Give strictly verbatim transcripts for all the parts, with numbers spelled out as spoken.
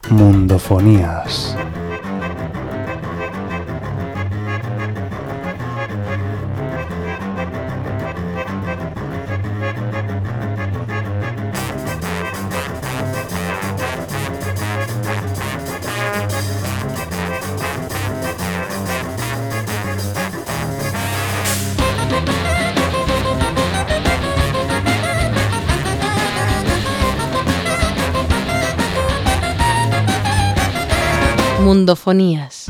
Mundofonías. Mundofonías.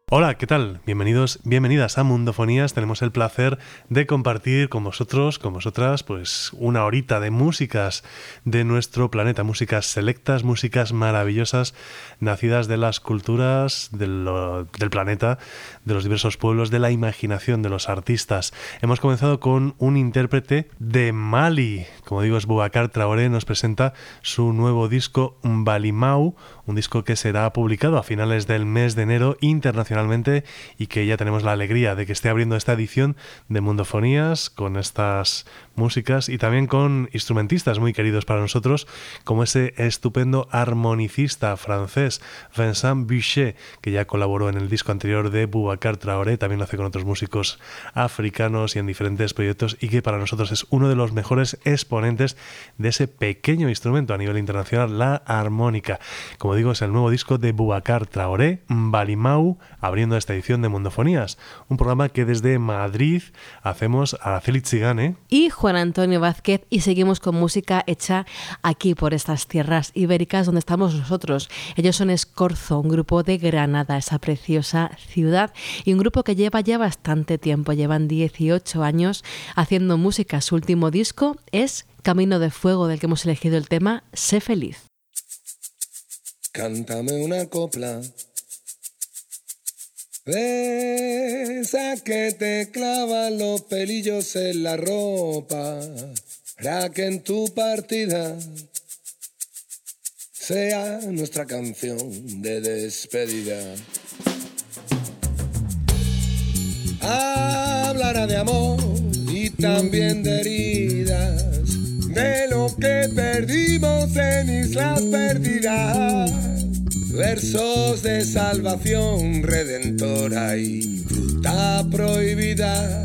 Hola, ¿qué tal? Bienvenidos, bienvenidas a Mundofonías. Tenemos el placer de compartir con vosotros, con vosotras, pues una horita de músicas de nuestro planeta, músicas selectas, músicas maravillosas, nacidas de las culturas de lo, del planeta, de los diversos pueblos, de la imaginación de los artistas. Hemos comenzado con un intérprete de Mali, como digo, es Boubacar Traoré, nos presenta su nuevo disco Balimau, un disco que será publicado a finales del mes de enero internacionalmente y que ya tenemos la alegría de que esté abriendo esta edición de Mundofonías con estas músicas y también con instrumentistas muy queridos para nosotros, como ese estupendo armonicista francés Vincent Buchet, que ya colaboró en el disco anterior de Boubacar Traoré, también lo hace con otros músicos africanos y en diferentes proyectos, y que para nosotros es uno de los mejores exponentes de ese pequeño instrumento a nivel internacional, la armónica. Como digo, es el nuevo disco de Boubacar Traoré, Balimau, abriendo esta edición de Mundofonías, un programa que desde Madrid hacemos Araceli Zigane y Juan Antonio Vázquez, y seguimos con música hecha aquí por estas tierras ibéricas donde estamos nosotros. Ellos son Escorzo, un grupo de Granada, esa preciosa ciudad, y un grupo que lleva ya bastante tiempo, llevan dieciocho años haciendo música. Su último disco es Camino de Fuego, del que hemos elegido el tema Sé Feliz. Cántame una copla, esa que te clavan los pelillos en la ropa, para que en tu partida sea nuestra canción de despedida. Hablará de amor y también de heridas, de lo que perdimos en Islas Perdidas. Versos de salvación redentora y fruta prohibida.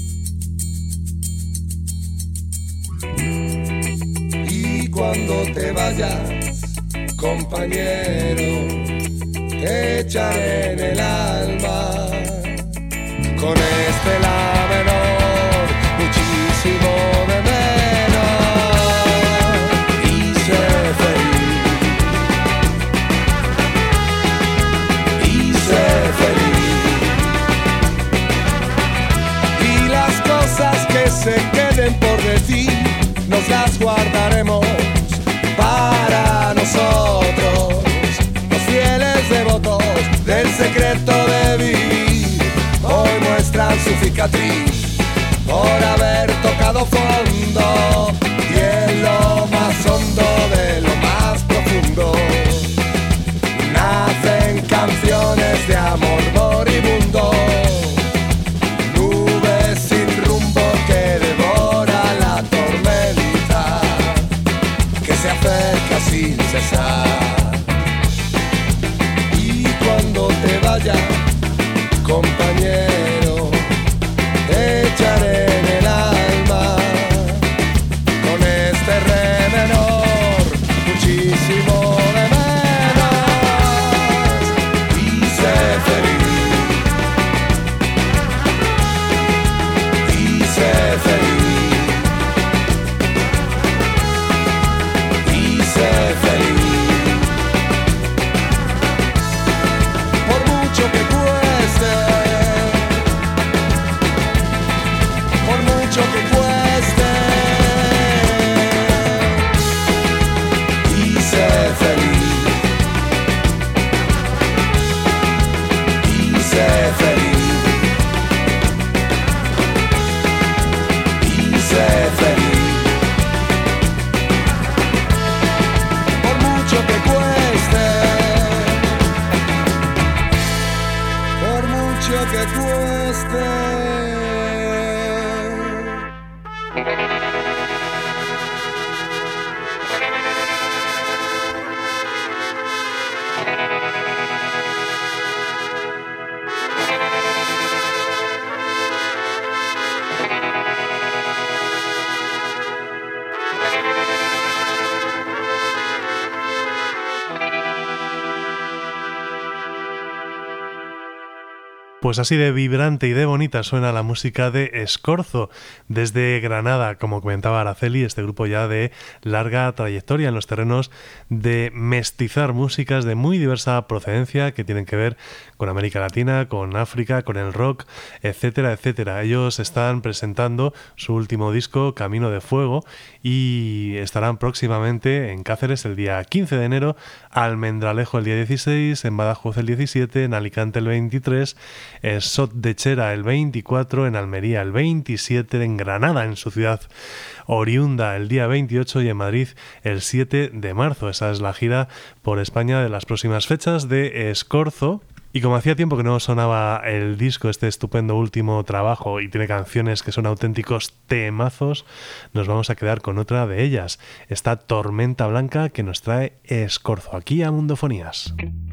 Y cuando te vayas, compañero, te echaré en el alma con este la menor, muchísimo de menos, y sé feliz. Y las cosas que se queden por decir nos las guardaremos para nosotros, los fieles devotos del secreto de vivir. Hoy muestran su cicatriz por haber tocado fondo, y en lo más hondo de lo más profundo nacen canciones de amor moribundo, nubes sin rumbo que devora la tormenta que se acerca sin cesar. Y cuando te vayas, compañero, te echaré en el alma con este re menor, muchísimo de más. Pues así de vibrante y de bonita suena la música de Escorzo desde Granada, como comentaba Araceli, este grupo ya de larga trayectoria en los terrenos de mestizar músicas de muy diversa procedencia que tienen que ver con América Latina, con África, con el rock, etcétera, etcétera. Ellos están presentando su último disco, Camino de Fuego, y estarán próximamente en Cáceres el día quince de enero, Almendralejo el día dieciséis, en Badajoz el diecisiete, en Alicante el veintitrés, en Sot de Chera el veinticuatro, en Almería el veintisiete, en Granada, en su ciudad oriunda, el día veintiocho y en Madrid el siete de marzo. Esa es la gira por España de las próximas fechas de Escorzo. Y como hacía tiempo que no sonaba el disco, este estupendo último trabajo, y tiene canciones que son auténticos temazos, nos vamos a quedar con otra de ellas, esta Tormenta Blanca que nos trae Escorzo aquí a Mundofonías.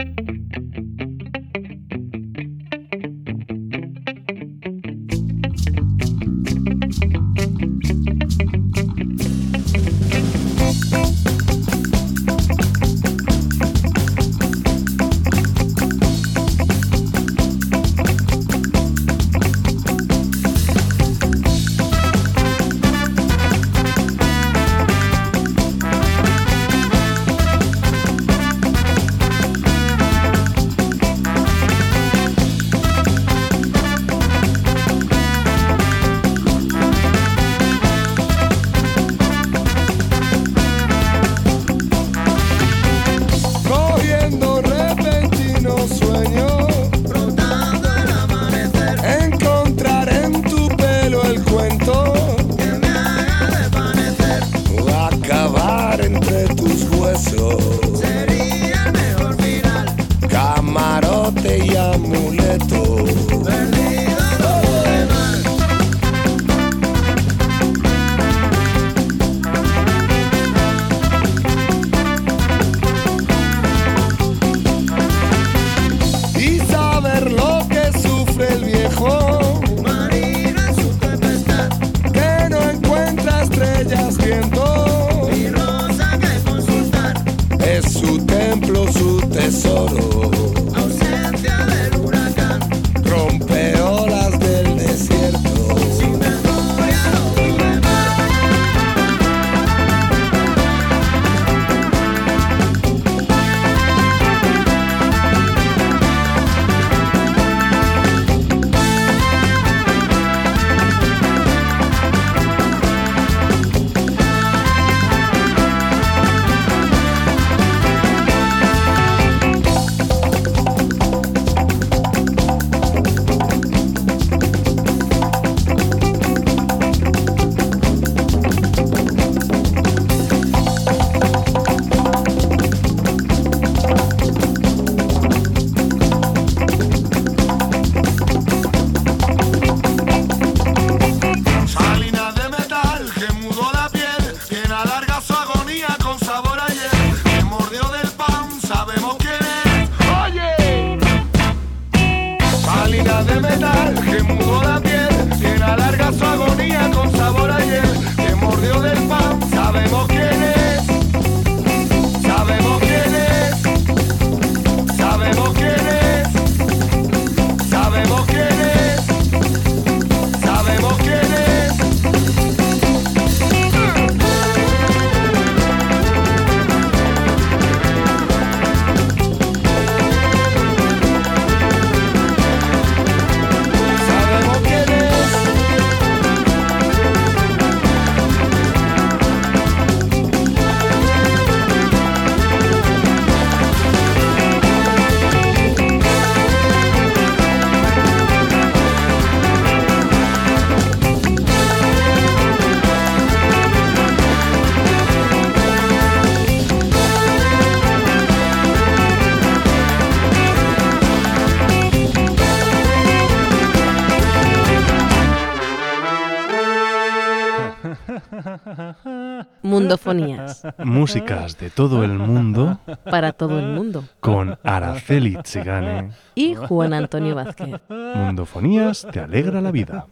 Mundofonías. Músicas de todo el mundo. Para todo el mundo. Con Araceli Tzigane. Y Juan Antonio Vázquez. Mundofonías te alegra la vida.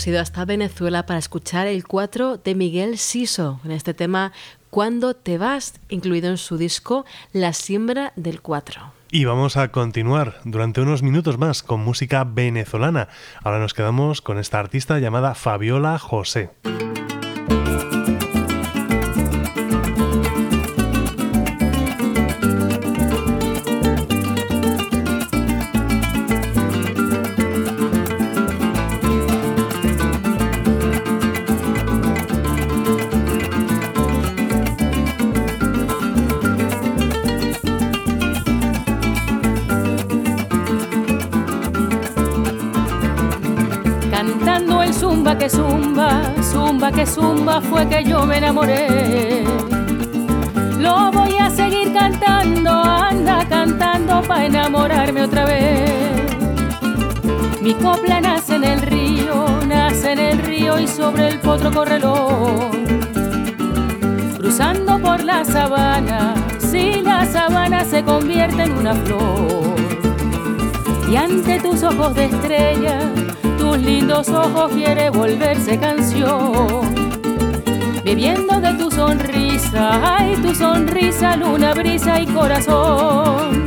hemos ido hasta Venezuela para escuchar el cuatro de Miguel Siso, en este tema Cuando te vas, incluido en su disco La siembra del cuatro. Y vamos a continuar durante unos minutos más con música venezolana. Ahora nos quedamos con esta artista llamada Fabiola José. Zumba que zumba, zumba que zumba fue que yo me enamoré. Lo voy a seguir cantando, anda cantando pa' enamorarme otra vez. Mi copla nace en el río, nace en el río y sobre el potro correlón. Cruzando por la sabana, si la sabana se convierte en una flor. Y ante tus ojos de estrella, tus lindos ojos quiere volverse canción. Bebiendo de tu sonrisa, ay, tu sonrisa, luna, brisa y corazón.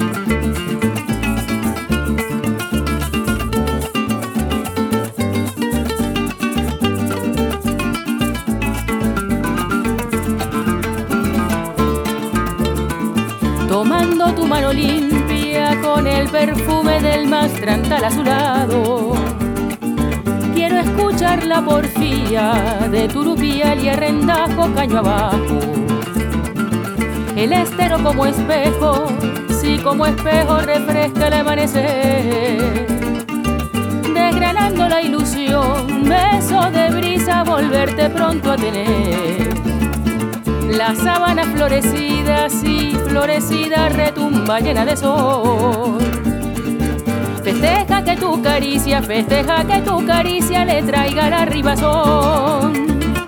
Tomando tu mano limpia con el perfume del mastrantal a su lado, quiero escuchar la porfía de Turupial y Arrendajo caño abajo. El estero como espejo, sí, como espejo refresca el amanecer, desgranando la ilusión, beso de brisa, volverte pronto a tener. La sabana florecida, sí, florecida, retumba llena de sol. Festeja que tu caricia, festeja que tu caricia le traiga la ribazón.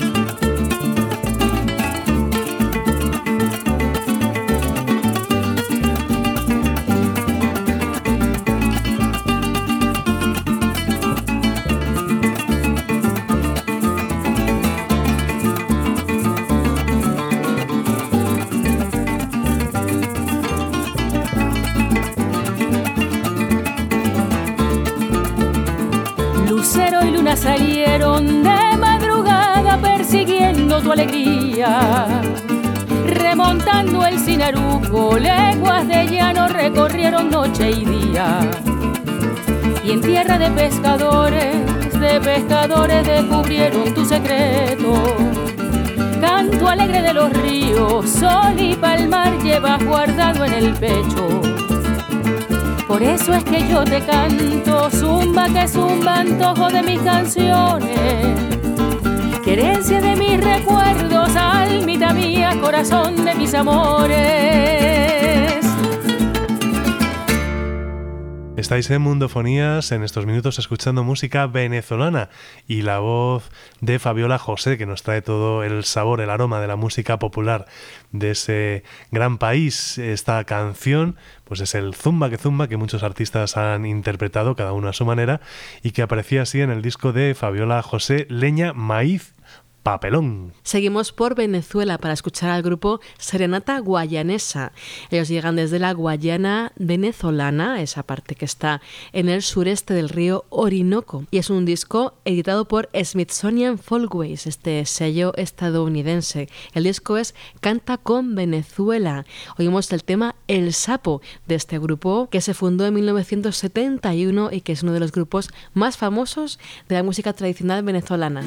Salieron de madrugada persiguiendo tu alegría, remontando el Sinaruco, leguas de llano recorrieron noche y día. Y en tierra de pescadores, de pescadores descubrieron tu secreto. Canto alegre de los ríos, sol y palmar llevas guardado en el pecho. Por eso es que yo te canto, zumba que zumba, antojo de mis canciones, querencia de mis recuerdos, almita mía, corazón de mis amores. Estáis en Mundofonías en estos minutos escuchando música venezolana y la voz de Fabiola José, que nos trae todo el sabor, el aroma de la música popular de ese gran país. Esta canción pues es el Zumba que Zumba, que muchos artistas han interpretado, cada uno a su manera, y que aparecía así en el disco de Fabiola José, Leña, Maíz, Papelón. Seguimos por Venezuela para escuchar al grupo Serenata Guayanesa. Ellos llegan desde la Guayana venezolana, esa parte que está en el sureste del río Orinoco, y es un disco editado por Smithsonian Folkways, este sello estadounidense. El disco es Canta con Venezuela. Oímos el tema El Sapo de este grupo, que se fundó en mil novecientos setenta y uno y que es uno de los grupos más famosos de la música tradicional venezolana.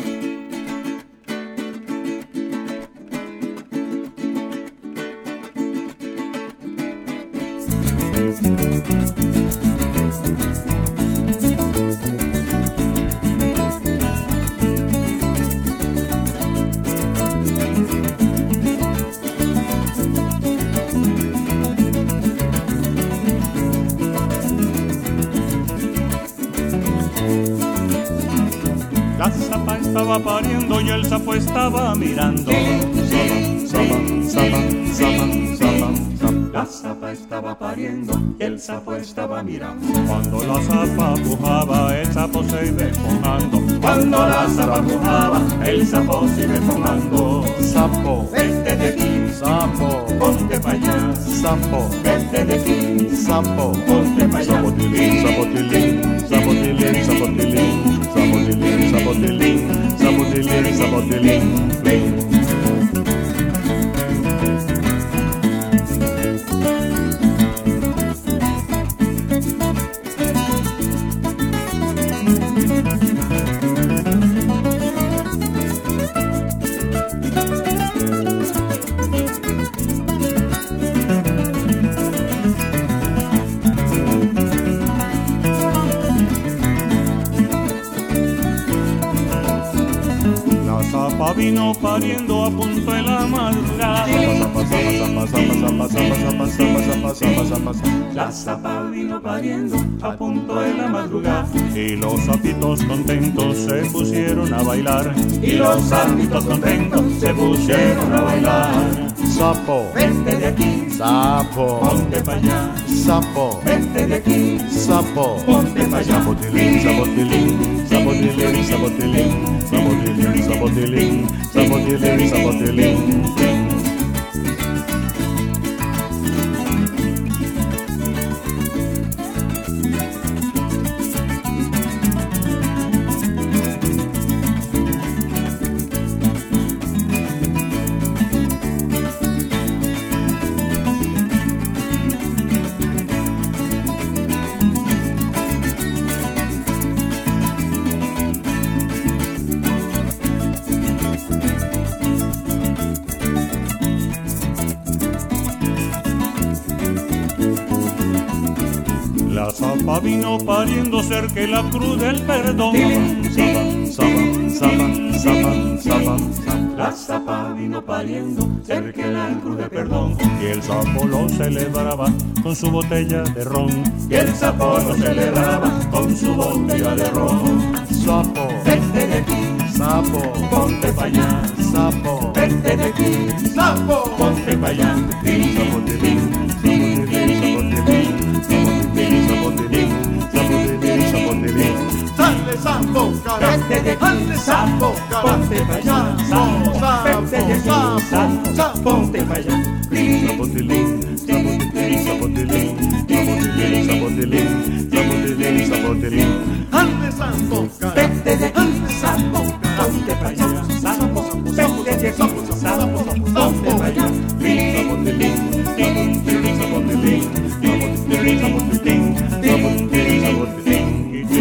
La zapa estaba pariendo y el sapo estaba mirando. La zapa estaba pariendo y el sapo estaba mirando. Cuando la zapa pujaba, el sapo se iba enfumando. Cuando la zapa pujaba, el sapo se iba enfumando. Sapo, Vete de aquí, sapo, ponte pa' allá. sapo, Vete de aquí, sapo, ponte pa' allá. sapotilín, sapotilín, sapotilín, sapotilín, sapotilín, sapotilín, sapotilín, sapotilín, sapotilín. Vino pariendo a punto de la madrugada. La zapa vino pariendo a punto de la madrugada. Y los sapitos contentos se pusieron a bailar. Y los sapitos contentos se pusieron a bailar. Sapo, Vete de aquí, sapo, ponte pa' allá. sapo, Vete de aquí, sapo, ponte pa' allá. sapotilín, sapotilín, sapotilín, sapotilín, sapotilín, sapotilín, sapotilín, sapotilín. La zapa vino pariendo cerca de la cruz del perdón. Zapa, zapa, zapa, zapa, zapa. La zapa vino pariendo cerca de la cruz del perdón. Y el sapo lo celebraba con su botella de ron. Y el sapo lo celebraba con su botella de ron. Sapo, Vete de aquí, sapo, ponte pa' allá. sapo, Vete de aquí, sapo, ponte pa' allá. sapotilín, sapotilín, sapotilín, sapotilín, sapotilín, sapotilín. Sale sapo, carajo, Vete de aquí, sale sapo, ponte pa' allá. sapo, sapo, Vete de aquí, sapo, sapo, ponte pa' allá. sapotilín, sapotilín, sapotilín, sapotilín, sapotilín, sapotilín, sapotilín. Ande sapo, carajo, Vete de aquí, ande sapo, ponte pa' allá. Sapo, vete de aquí, sapo, ponte pa' allá. sapotilín, sapotilín, sapotilín, sapotilín, sapotilín, sapotilín, sapotilín.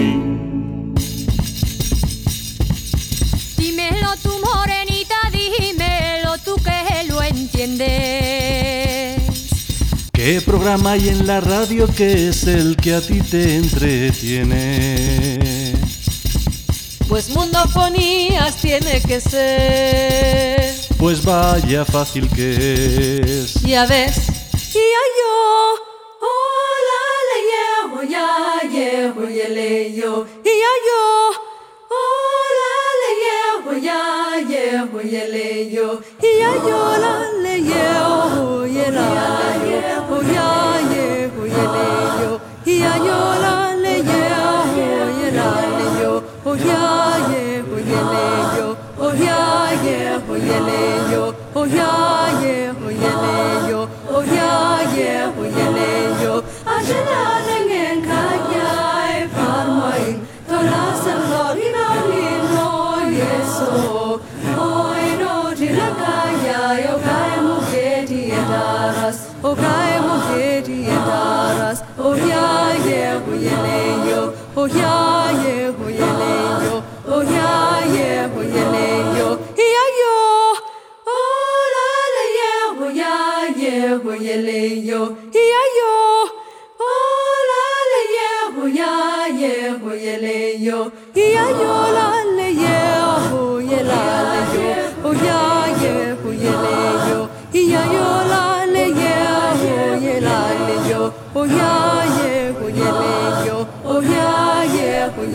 Dímelo tú, morenita, dímelo tú que lo entiendes. ¿Qué programa hay en la radio que es el que a ti te entretiene? Pues Mundofonías tiene que ser. Pues vaya fácil que es. Ya ves. Y yo, hola, le llevo, ya llevo, y le yo. Y yo, hola, le llevo, ya llevo, y le yo. Y yo la le llevo, y la le llevo, ya llevo, y le yo. Y yo la le llevo, y la le yo. Oh, ya llevo, y le yo. Oh, ya llevo, y le yo. Oh, ya llevo, y le yo. Oh, ya llevo, y le yo. Ajena nengen kaya farmai. Tola semlorina lino yeso. Oi no tilakaya yo kai muketi etaras. Oh, kai muketi etaras. Oh, ya llevo, y le yo. Oh, ya llevo, y le yo. Oh, ya llevo, y le yo. Y yo. Hola, le llevo, ya llevo, y le yo. Y yo. Hola, le llevo, ya llevo, y le yo. Y yo la le llevo, y la le yo. Oh, ya llevo, y le yo. Y yo la le llevo, y la le yo. Oh, ya llevo, y le yo. Oh, ya llevo, y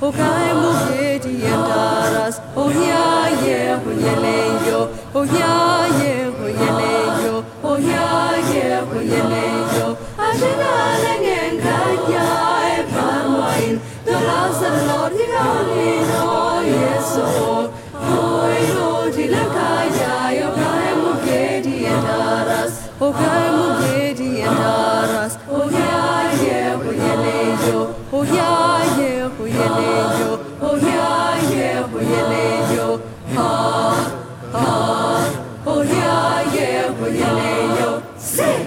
Okai Mugeti and Aras, oh yeah, yeah, Huyeleyo, oh yeah, yeah, Huyeleyo, oh yeah, yeah, Huyeleyo, Adinaling and Kaya, Epanwine, the last of the Lord, the Galino, yes, oh, oh, oh, Dilakaya, Okai Mugeti and Aras, Okai Mugeti and Aras, oh yeah, yeah, Huyeleyo, oh yeah, yeah, Huyeleyo, oh yeah, yeah, Huyeleyo, ah, ah, oh yeah, yeah, Huyeleyo, sí.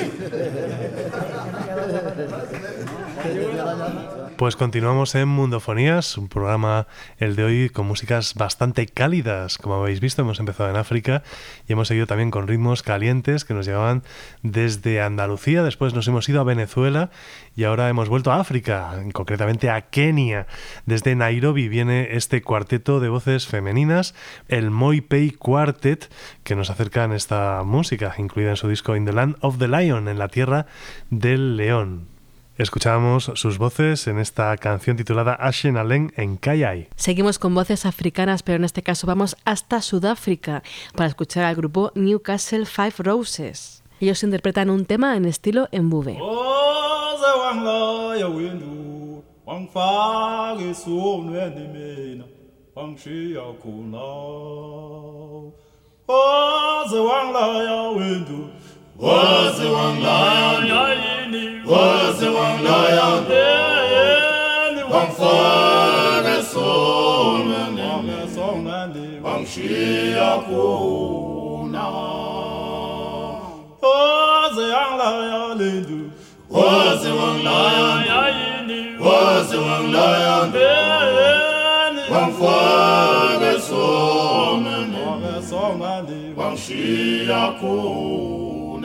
Pues continuamos en Mundofonías, un programa el de hoy con músicas bastante cálidas. Como habéis visto, hemos empezado en África y hemos seguido también con ritmos calientes que nos llegaban desde Andalucía. Después nos hemos ido a Venezuela y ahora hemos vuelto a África, concretamente a Kenia. Desde Nairobi viene este cuarteto de voces femeninas, el Moi Pei Quartet, que nos acercan esta música, incluida en su disco In the Land of the Lion, en la tierra del león. Escuchábamos sus voces en esta canción titulada Ashen Aleng en Kayai. Seguimos con voces africanas, pero en este caso vamos hasta Sudáfrica para escuchar al grupo Newcastle Five Roses. Ellos interpretan un tema en estilo Mbube. Was the one lion, was the one lion, one for the soul, and the song, and the one she a kuna. Was the young lion, was the one lion, was the one lion, one for the soul, and the song, and the one she a kuna.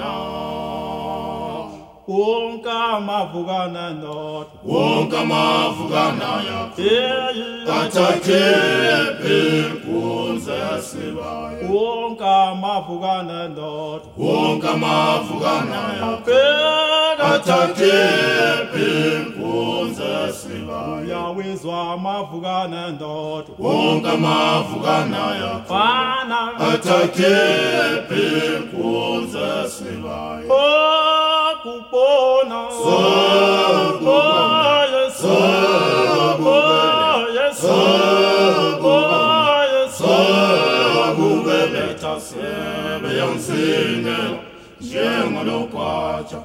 Wonka mavugana not Wonka mavugana ya Atake Pilkunza Siva Wonka mavugana not Wonka mavugana ya Atake Pilkunza Siva Yawizwa mavugana not Wonka mavugana ya Fana Atake Pilkunza Siva Kupona so boy so boy so boy so gubele tasebe yansinga jengolo kwacha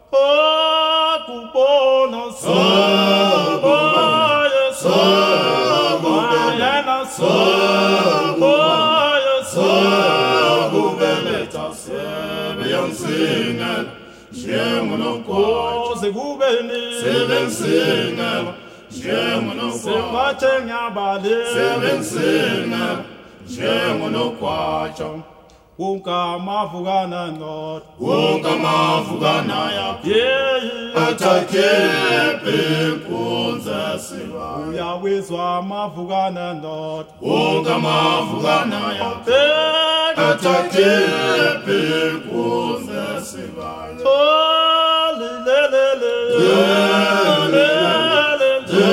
kupona so boy so boy so boy so gubele tasebe yansinga Jemano ko se gubeni seven singer Jemano ko se patenya bale seven singer Jemano kwacha Wonka mavugana not Wonka mavugana ya yeah Atake Pilkunza Siva Uya wizwa mavugana not Wonka mavugana ya Atake Pilkunza Siva Oh le le le le le le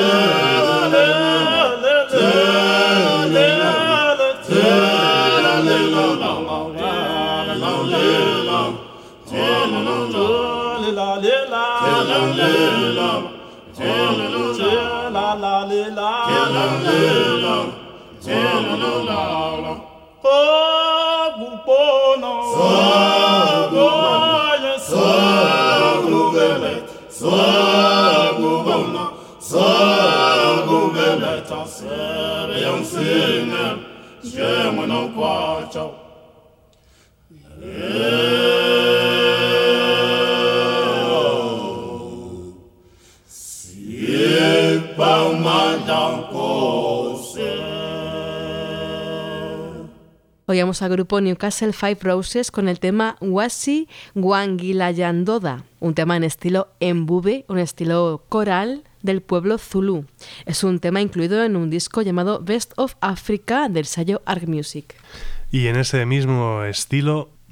Oíamos al grupo Newcastle Five Roses con el tema Wasi Wangilayandoda, un tema en estilo Mbube, un estilo coral del pueblo zulú. Es un tema incluido en un disco llamado Best of Africa del sello Ark Music. Y en ese mismo estilo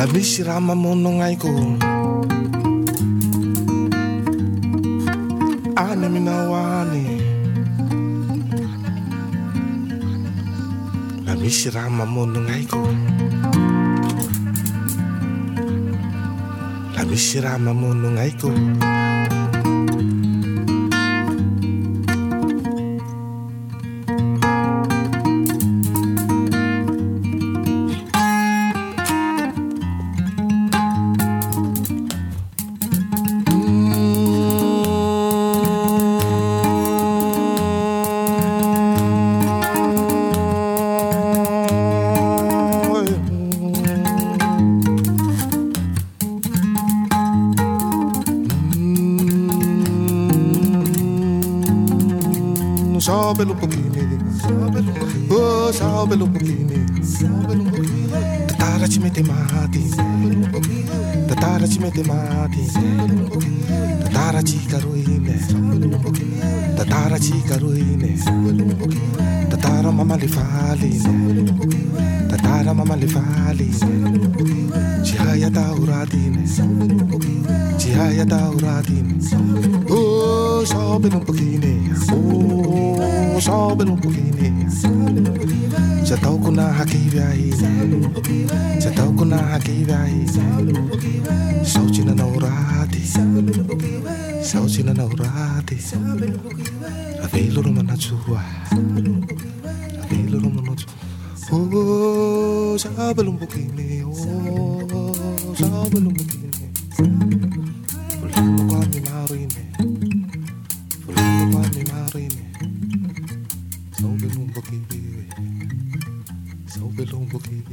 La misirama monong ay ko ane minawani La misirama monong ay ko La misirama monong ay ko Sobe un pochino, oh sobe un pochino, tatara ci mette mati, tatara ci mette mati, tatara ci caruine, tatara ci caruine, tatara mamma li fali, tatara mamma li fali, ci hai adauratine, ci hai adauratine, oh sobe un pochino, oh sobe un pochino. Já toco na hakibiai, já toco na hakibiai. Sauti na naurati, sauti na naurati. Avelo no manachua, avelo no manachua. Oh, sabe um pouquinho, oh, sabe um pouquinho. Fulano com a minha marine, fulano com a minha marine. Sabe um pouquinho, sabe um pouquinho.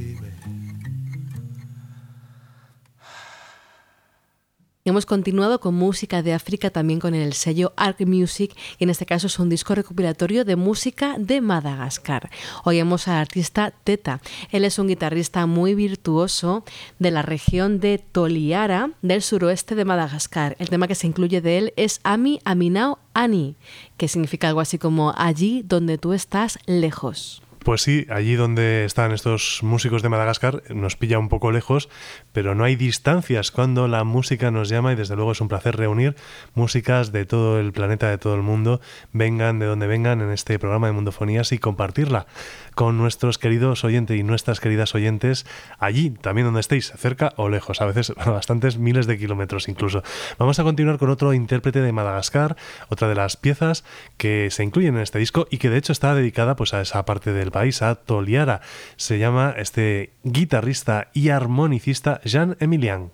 Hemos continuado con música de África, también con el sello Ark Music, y en este caso es un disco recopilatorio de música de Madagascar. Oímos al artista Teta. Él es un guitarrista muy virtuoso de la región de Toliara, del suroeste de Madagascar. El tema que se incluye de él es Ami Aminao Ani, que significa algo así como allí donde tú estás lejos. Pues sí, allí donde están estos músicos de Madagascar nos pilla un poco lejos, pero no hay distancias cuando la música nos llama y desde luego es un placer reunir músicas de todo el planeta, de todo el mundo, vengan de donde vengan en este programa de Mundofonías y compartirla con nuestros queridos oyentes y nuestras queridas oyentes allí, también donde estéis, cerca o lejos, a veces bastantes miles de kilómetros incluso. Vamos a continuar con otro intérprete de Madagascar, otra de las piezas que se incluyen en este disco y que de hecho está dedicada pues a esa parte del país, a Toliara. Se llama este guitarrista y armonicista Jean Emilian.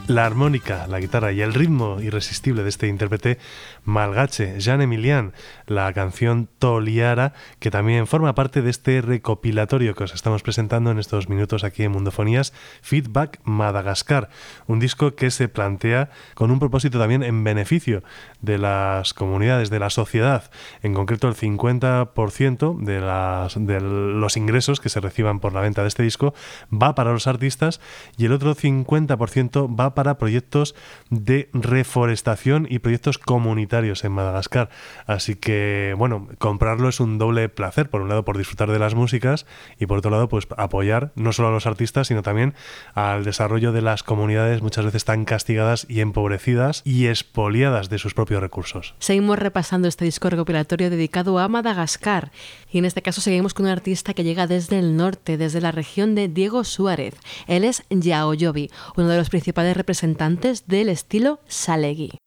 La armónica, la guitarra y el ritmo irresistible de este intérprete malgache, Jean Emilian, la canción Toliara, que también forma parte de este recopilatorio que os estamos presentando en estos minutos aquí en Mundofonías, Feedback Madagascar, un disco que se plantea con un propósito también en beneficio de las comunidades, de la sociedad. En concreto, el cincuenta por ciento de, las, de los ingresos que se reciban por la venta de este disco va para los artistas y el otro cincuenta por ciento va para proyectos de reforestación y proyectos comunitarios en Madagascar. Así que, bueno, comprarlo es un doble placer. Por un lado, por disfrutar de las músicas y por otro lado, pues apoyar no solo a los artistas, sino también al desarrollo de las comunidades muchas veces tan castigadas y empobrecidas y expoliadas de sus propios recursos. Seguimos repasando este disco recopilatorio dedicado a Madagascar y en este caso seguimos con un artista que llega desde el norte, desde la región de Diego Suárez. Él es Yaoyobi, uno de los principales representantes del estilo Salegi.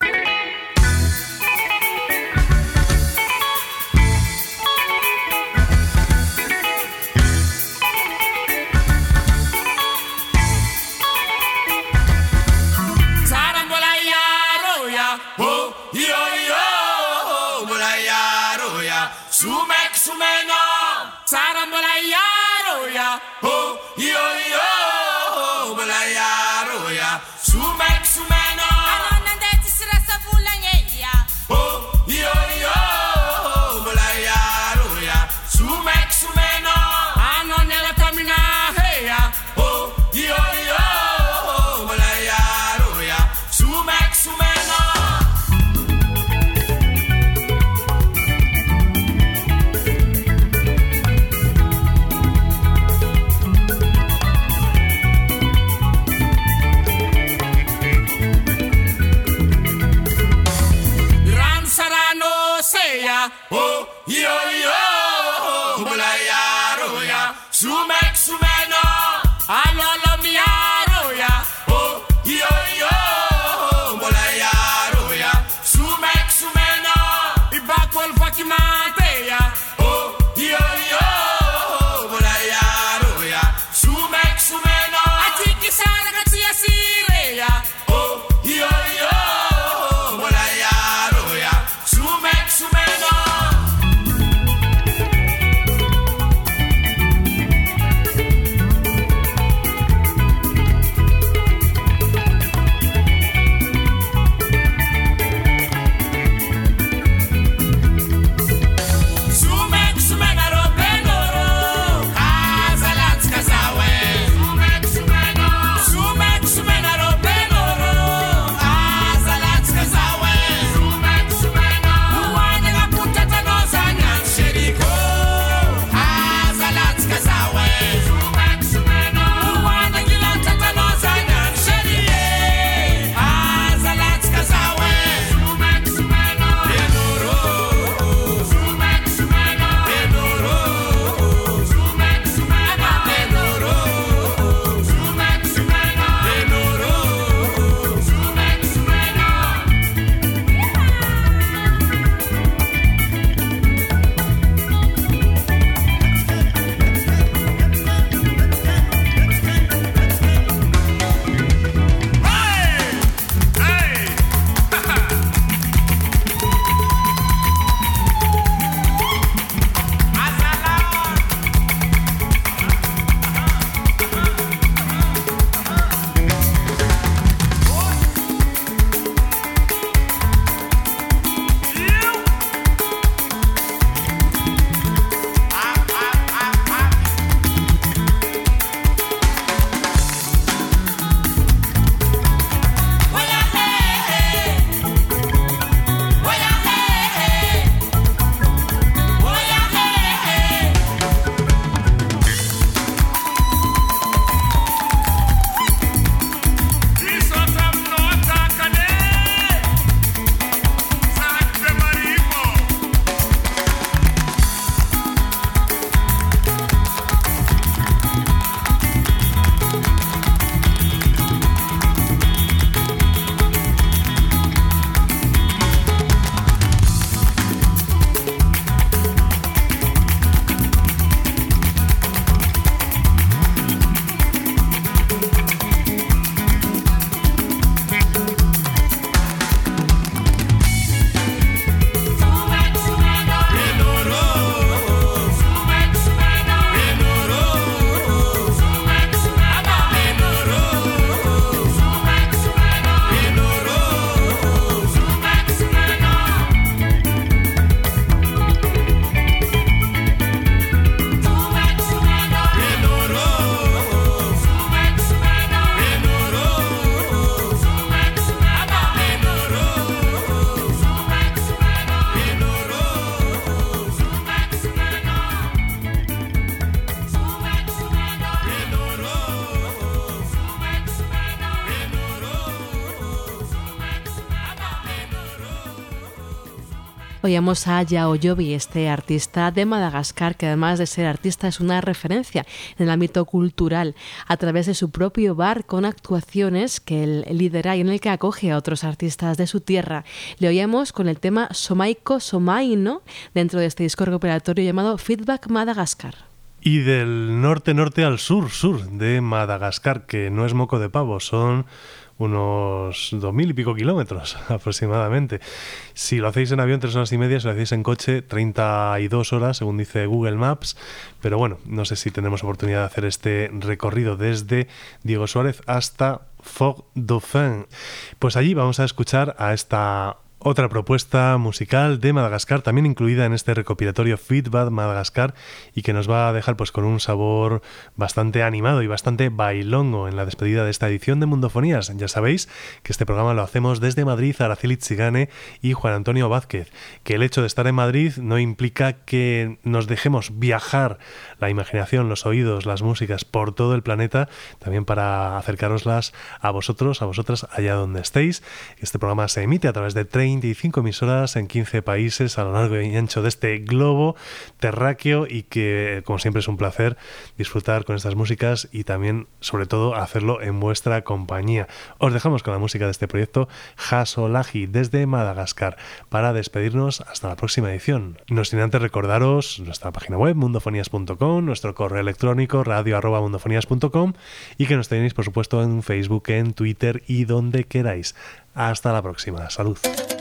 Oíamos a Yao Yobi, este artista de Madagascar, que además de ser artista es una referencia en el ámbito cultural a través de su propio bar con actuaciones que él lidera y en el que acoge a otros artistas de su tierra. Le oíamos con el tema Somaiko Somaino dentro de este disco recopilatorio llamado Feedback Madagascar. Y del norte-norte al sur-sur de Madagascar, que no es moco de pavo, son unos dos mil y pico kilómetros aproximadamente. Si lo hacéis en avión, tres horas y media. Si lo hacéis en coche, treinta y dos horas, según dice Google Maps. Pero bueno, no sé si tenemos oportunidad de hacer este recorrido desde Diego Suárez hasta Fort-Dauphin. Pues allí vamos a escuchar a esta otra propuesta musical de Madagascar, también incluida en este recopilatorio Feedback Madagascar, y que nos va a dejar pues con un sabor bastante animado y bastante bailongo en la despedida de esta edición de Mundofonías. Ya sabéis que este programa lo hacemos desde Madrid, Araceli Tsigane y Juan Antonio Vázquez, que el hecho de estar en Madrid no implica que nos dejemos viajar la imaginación, los oídos, las músicas por todo el planeta, también para acercaroslas a vosotros, a vosotras, allá donde estéis. Este programa se emite a través de veinticinco emisoras en quince países a lo largo y ancho de este globo terráqueo, y que como siempre es un placer disfrutar con estas músicas y también sobre todo hacerlo en vuestra compañía. Os dejamos con la música de este proyecto Hasolahi desde Madagascar para despedirnos hasta la próxima edición. No sin antes recordaros nuestra página web mundofonías punto com, nuestro correo electrónico radio arroba mundofonías punto com y que nos tenéis por supuesto en Facebook, en Twitter y donde queráis. Hasta la próxima. Salud.